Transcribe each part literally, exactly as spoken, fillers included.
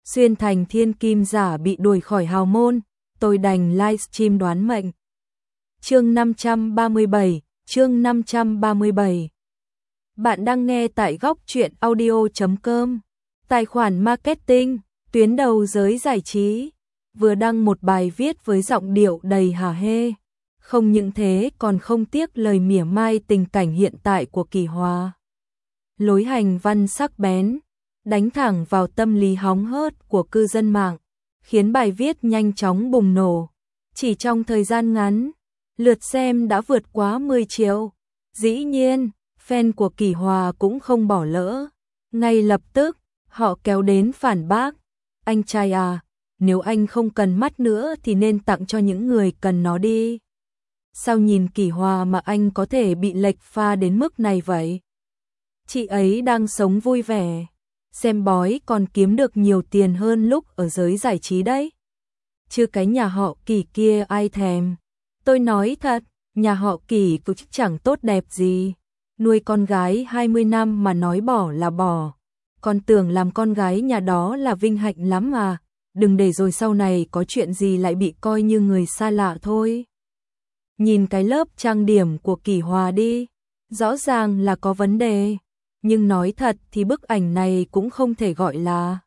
xuyên thành thiên kim giả bị đuổi khỏi hào môn, tôi đành livestream đoán mệnh. Chương năm trăm ba mươi bảy, chương năm trăm ba mươi bảy. Bạn đang nghe tại góc truyện audio chấm com. Tài khoản marketing, tuyến đầu giới giải trí, vừa đăng một bài viết với giọng điệu đầy hả hê. Không những thế còn không tiếc lời mỉa mai tình cảnh hiện tại của Kỳ Hòa. Lối hành văn sắc bén, đánh thẳng vào tâm lý hóng hớt của cư dân mạng, khiến bài viết nhanh chóng bùng nổ. Chỉ trong thời gian ngắn, lượt xem đã vượt quá mười triệu. Dĩ nhiên, fan của Kỳ Hòa cũng không bỏ lỡ. Ngay lập tức, họ kéo đến phản bác. Anh trai à, nếu anh không cần mắt nữa thì nên tặng cho những người cần nó đi. Sao nhìn Kỳ Hòa mà anh có thể bị lệch pha đến mức này vậy? Chị ấy đang sống vui vẻ, xem bói còn kiếm được nhiều tiền hơn lúc ở giới giải trí đấy. Chứ cái nhà họ Kỳ kia ai thèm. Tôi nói thật, nhà họ Kỳ cũng chẳng tốt đẹp gì. Nuôi con gái hai mươi năm mà nói bỏ là bỏ. Con tưởng làm con gái nhà đó là vinh hạnh lắm mà. Đừng để rồi sau này có chuyện gì lại bị coi như người xa lạ thôi. Nhìn cái lớp trang điểm của Kỳ Hòa đi, rõ ràng là có vấn đề. Nhưng nói thật thì bức ảnh này cũng không thể gọi là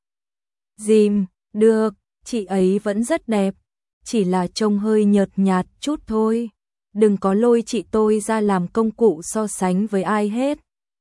dìm được, chị ấy vẫn rất đẹp, chỉ là trông hơi nhợt nhạt chút thôi. Đừng có lôi chị tôi ra làm công cụ so sánh với ai hết.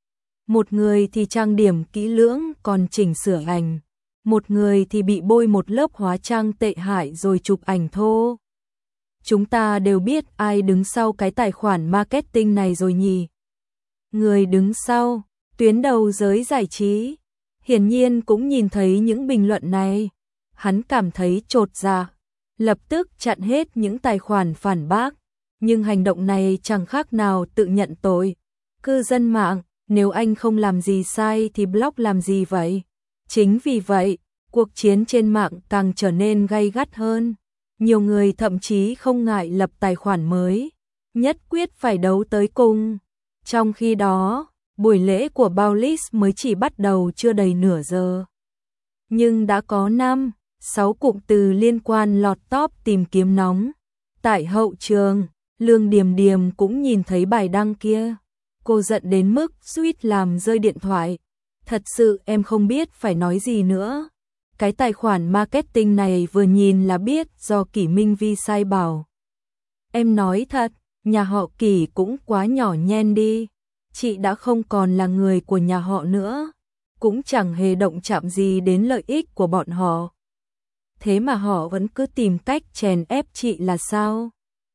Một người thì trang điểm kỹ lưỡng còn chỉnh sửa ảnh, một người thì bị bôi một lớp hóa trang tệ hại rồi chụp ảnh thô. Chúng ta đều biết ai đứng sau cái tài khoản marketing này rồi nhỉ? Người đứng sau, tuyến đầu giới giải trí, hiển nhiên cũng nhìn thấy những bình luận này. Hắn cảm thấy chột dạ, lập tức chặn hết những tài khoản phản bác. Nhưng hành động này chẳng khác nào tự nhận tội. Cư dân mạng, nếu anh không làm gì sai thì block làm gì vậy? Chính vì vậy, cuộc chiến trên mạng càng trở nên gay gắt hơn. Nhiều người thậm chí không ngại lập tài khoản mới, nhất quyết phải đấu tới cùng. Trong khi đó, buổi lễ của Baulis mới chỉ bắt đầu chưa đầy nửa giờ. Nhưng đã có năm, sáu cụm từ liên quan lọt top tìm kiếm nóng. Tại hậu trường, Lương Điềm Điềm cũng nhìn thấy bài đăng kia. Cô giận đến mức suýt làm rơi điện thoại. Thật sự em không biết phải nói gì nữa. Cái tài khoản marketing này vừa nhìn là biết do Kỷ Minh Vi sai bảo. Em nói thật, nhà họ Kỷ cũng quá nhỏ nhen đi. Chị đã không còn là người của nhà họ nữa, cũng chẳng hề động chạm gì đến lợi ích của bọn họ. Thế mà họ vẫn cứ tìm cách chèn ép chị là sao?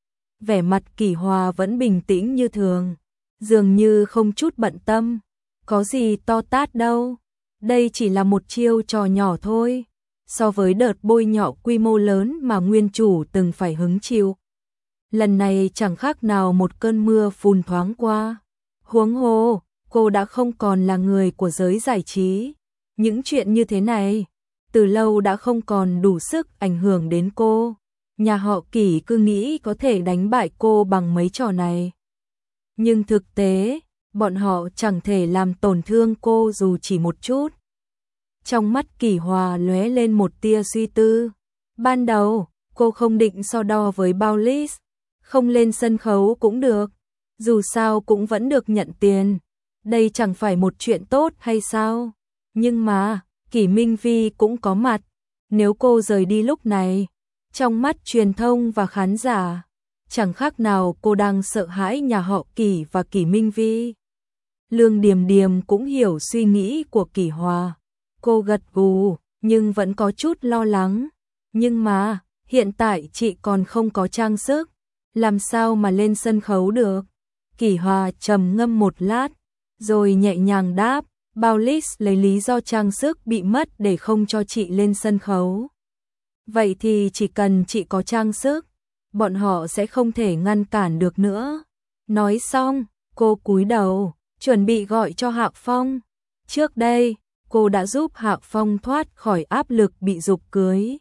Vẻ mặt Kỳ Hòa vẫn bình tĩnh như thường, dường như không chút bận tâm. Có gì to tát đâu, đây chỉ là một chiêu trò nhỏ thôi, so với đợt bôi nhọ quy mô lớn mà nguyên chủ từng phải hứng chịu. Lần này chẳng khác nào một cơn mưa phùn thoáng qua. Huống hồ, cô đã không còn là người của giới giải trí. Những chuyện như thế này, từ lâu đã không còn đủ sức ảnh hưởng đến cô. Nhà họ Kỷ cứ nghĩ có thể đánh bại cô bằng mấy trò này. Nhưng thực tế, bọn họ chẳng thể làm tổn thương cô dù chỉ một chút. Trong mắt Kỳ Hòa lóe lên một tia suy tư. Ban đầu, cô không định so đo với Baulis, không lên sân khấu cũng được, dù sao cũng vẫn được nhận tiền. Đây chẳng phải một chuyện tốt hay sao? Nhưng mà, Kỷ Minh Vi cũng có mặt. Nếu cô rời đi lúc này, trong mắt truyền thông và khán giả, chẳng khác nào cô đang sợ hãi nhà họ Kỷ và Kỷ Minh Vi. Lương Điềm Điềm cũng hiểu suy nghĩ của Kỳ Hòa. Cô gật gù, nhưng vẫn có chút lo lắng. Nhưng mà, hiện tại chị còn không có trang sức, làm sao mà lên sân khấu được? Kỳ Hòa trầm ngâm một lát, rồi nhẹ nhàng đáp, Baulis lấy lý do trang sức bị mất để không cho chị lên sân khấu. Vậy thì chỉ cần chị có trang sức, bọn họ sẽ không thể ngăn cản được nữa. Nói xong, cô cúi đầu, chuẩn bị gọi cho Hạc Phong. Trước đây, cô đã giúp Hạc Phong thoát khỏi áp lực bị giục cưới.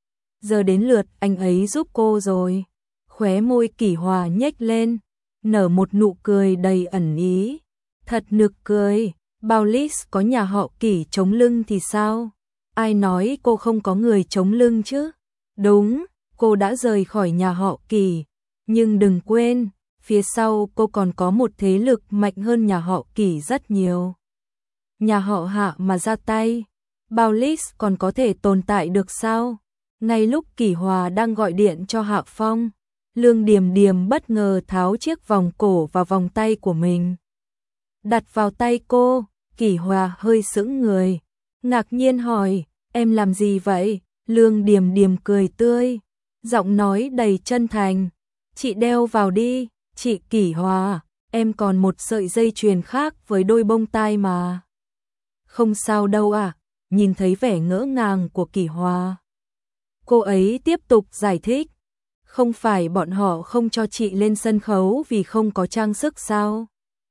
Giờ đến lượt anh ấy giúp cô rồi. Khóe môi Kỳ Hòa nhếch lên, nở một nụ cười đầy ẩn ý. Thật nực cười, Baulis có nhà họ Kỷ chống lưng thì sao? Ai nói cô không có người chống lưng chứ? Đúng, cô đã rời khỏi nhà họ Kỳ, nhưng đừng quên, phía sau cô còn có một thế lực mạnh hơn nhà họ Kỳ rất nhiều. Nhà họ Hạ mà ra tay, Paulis còn có thể tồn tại được sao? Ngay lúc Kỷ Hòa đang gọi điện cho Hạ Phong, Lương Điềm Điềm bất ngờ tháo chiếc vòng cổ và vòng tay của mình đặt vào tay cô. Kỷ Hòa hơi sững người, ngạc nhiên hỏi, em làm gì vậy? Lương Điềm Điềm cười tươi, giọng nói đầy chân thành, chị đeo vào đi. Chị Kỷ Hòa, em còn một sợi dây chuyền khác với đôi bông tai mà. Không sao đâu à? Nhìn thấy vẻ ngỡ ngàng của Kỷ Hòa, cô ấy tiếp tục giải thích, không phải bọn họ không cho chị lên sân khấu vì không có trang sức sao?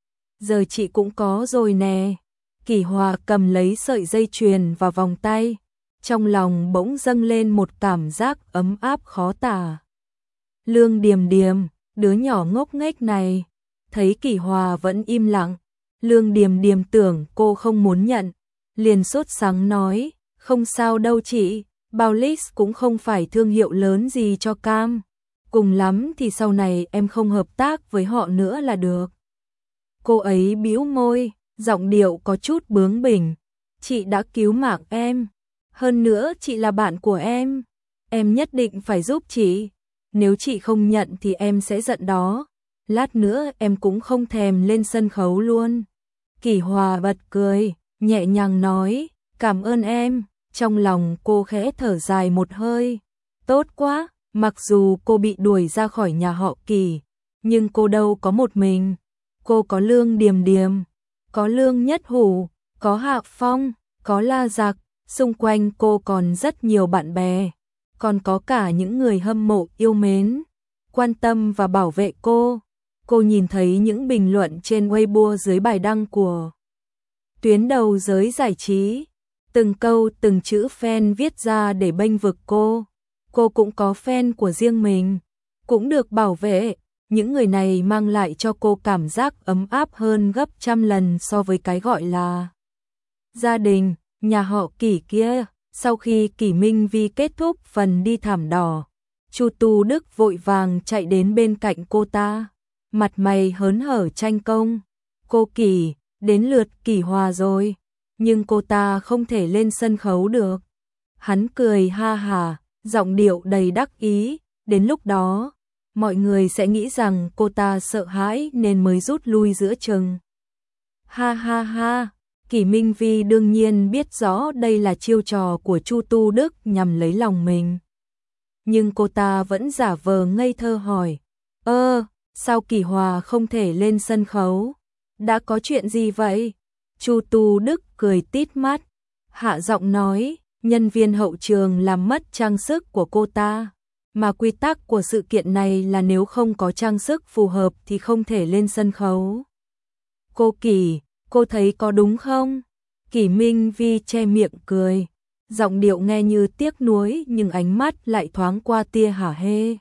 Giờ chị cũng có rồi nè. Kỷ Hòa cầm lấy sợi dây chuyền và vòng tay, trong lòng bỗng dâng lên một cảm giác ấm áp khó tả. Lương Điềm Điềm, đứa nhỏ ngốc nghếch này, thấy Kỷ Hòa vẫn im lặng, Lương Điềm Điềm tưởng cô không muốn nhận, liền sốt sắng nói, không sao đâu chị, Paulis cũng không phải thương hiệu lớn gì cho cam, cùng lắm thì sau này em không hợp tác với họ nữa là được. Cô ấy bĩu môi, giọng điệu có chút bướng bỉnh, chị đã cứu mạng em, hơn nữa chị là bạn của em, em nhất định phải giúp chị, nếu chị không nhận thì em sẽ giận đó, lát nữa em cũng không thèm lên sân khấu luôn. Kỷ Hòa bật cười, nhẹ nhàng nói, cảm ơn em. Trong lòng cô khẽ thở dài một hơi, tốt quá, mặc dù cô bị đuổi ra khỏi nhà họ Kỳ, nhưng cô đâu có một mình, cô có Lương Điềm Điềm, có Lương Nhất Hủ, có Hạ Phong, có La Giặc, xung quanh cô còn rất nhiều bạn bè, còn có cả những người hâm mộ yêu mến, quan tâm và bảo vệ cô. Cô nhìn thấy những bình luận trên Weibo dưới bài đăng của tuyến đầu giới giải trí, từng câu từng chữ fan viết ra để bênh vực cô. Cô cũng có fan của riêng mình, cũng được bảo vệ. Những người này mang lại cho cô cảm giác ấm áp hơn gấp trăm lần so với cái gọi là gia đình. Nhà họ Kỷ kia, sau khi Kỷ Minh Vi kết thúc phần đi thảm đỏ, Chu Tu Đức vội vàng chạy đến bên cạnh cô ta, mặt mày hớn hở tranh công. Cô Kỷ, đến lượt Kỷ Hòa rồi, nhưng cô ta không thể lên sân khấu được. Hắn cười ha hả, giọng điệu đầy đắc ý, đến lúc đó, mọi người sẽ nghĩ rằng cô ta sợ hãi nên mới rút lui giữa chừng. Ha ha ha, Kỷ Minh Vi đương nhiên biết rõ đây là chiêu trò của Chu Tu Đức nhằm lấy lòng mình. Nhưng cô ta vẫn giả vờ ngây thơ hỏi, ơ, sao Kỷ Hòa không thể lên sân khấu? Đã có chuyện gì vậy? Chu Tu Đức cười tít mắt, hạ giọng nói, nhân viên hậu trường làm mất trang sức của cô ta, mà quy tắc của sự kiện này là nếu không có trang sức phù hợp thì không thể lên sân khấu. Cô Kỷ, cô thấy có đúng không? Kỷ Minh Vi che miệng cười, giọng điệu nghe như tiếc nuối nhưng ánh mắt lại thoáng qua tia hả hê.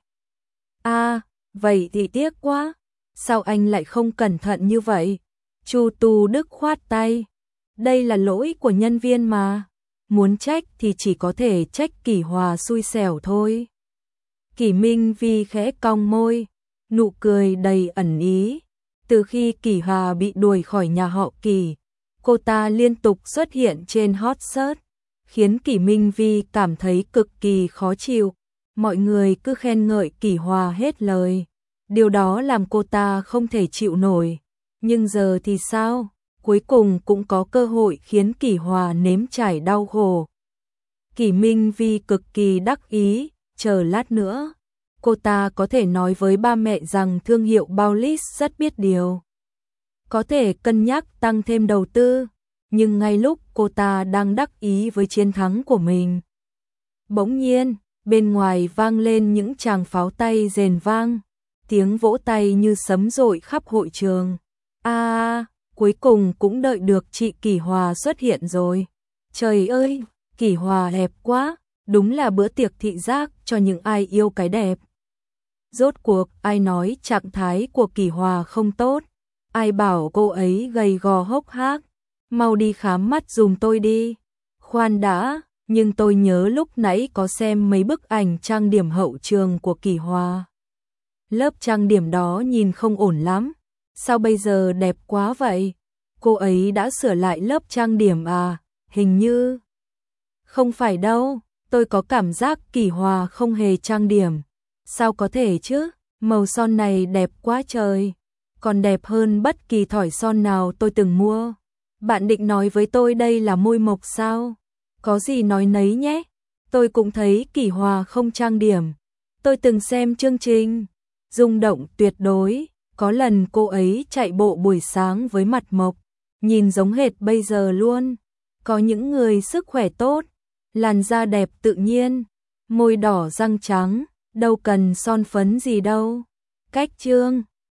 À, vậy thì tiếc quá, sao anh lại không cẩn thận như vậy? Chu Tu Đức khoát tay, đây là lỗi của nhân viên mà, muốn trách thì chỉ có thể trách Kỷ Hòa xui xẻo thôi. Kỷ Minh Vi khẽ cong môi, nụ cười đầy ẩn ý. Từ khi Kỷ Hòa bị đuổi khỏi nhà họ Kỷ, cô ta liên tục xuất hiện trên hot search, khiến Kỷ Minh Vi cảm thấy cực kỳ khó chịu. Mọi người cứ khen ngợi Kỷ Hòa hết lời, điều đó làm cô ta không thể chịu nổi. Nhưng giờ thì sao? Cuối cùng cũng có cơ hội khiến Kỷ Hòa nếm trải đau khổ. Kỷ Minh Vi cực kỳ đắc ý, chờ lát nữa, cô ta có thể nói với ba mẹ rằng thương hiệu Paulis rất biết điều, có thể cân nhắc tăng thêm đầu tư. Nhưng ngay lúc cô ta đang đắc ý với chiến thắng của mình, bỗng nhiên, bên ngoài vang lên những tràng pháo tay rền vang, tiếng vỗ tay như sấm dội khắp hội trường. À, cuối cùng cũng đợi được chị Kỷ Hòa xuất hiện rồi. Trời ơi, Kỷ Hòa đẹp quá, đúng là bữa tiệc thị giác cho những ai yêu cái đẹp. Rốt cuộc, ai nói trạng thái của Kỷ Hòa không tốt? Ai bảo cô ấy gầy gò hốc hác? Mau đi khám mắt giùm tôi đi. Khoan đã, nhưng tôi nhớ lúc nãy có xem mấy bức ảnh trang điểm hậu trường của Kỳ Hòa. Lớp trang điểm đó nhìn không ổn lắm, sao bây giờ đẹp quá vậy? Cô ấy đã sửa lại lớp trang điểm à? Hình như... Không phải đâu, tôi có cảm giác Kỳ Hòa không hề trang điểm. Sao có thể chứ? Màu son này đẹp quá trời, còn đẹp hơn bất kỳ thỏi son nào tôi từng mua. Bạn định nói với tôi đây là môi mộc sao? Có gì nói nấy nhé. Tôi cũng thấy Kỳ Hòa không trang điểm. Tôi từng xem chương trình, rung động tuyệt đối. Có lần cô ấy chạy bộ buổi sáng với mặt mộc, nhìn giống hệt bây giờ luôn. Có những người sức khỏe tốt, làn da đẹp tự nhiên, môi đỏ răng trắng, đâu cần son phấn gì đâu. Cách trương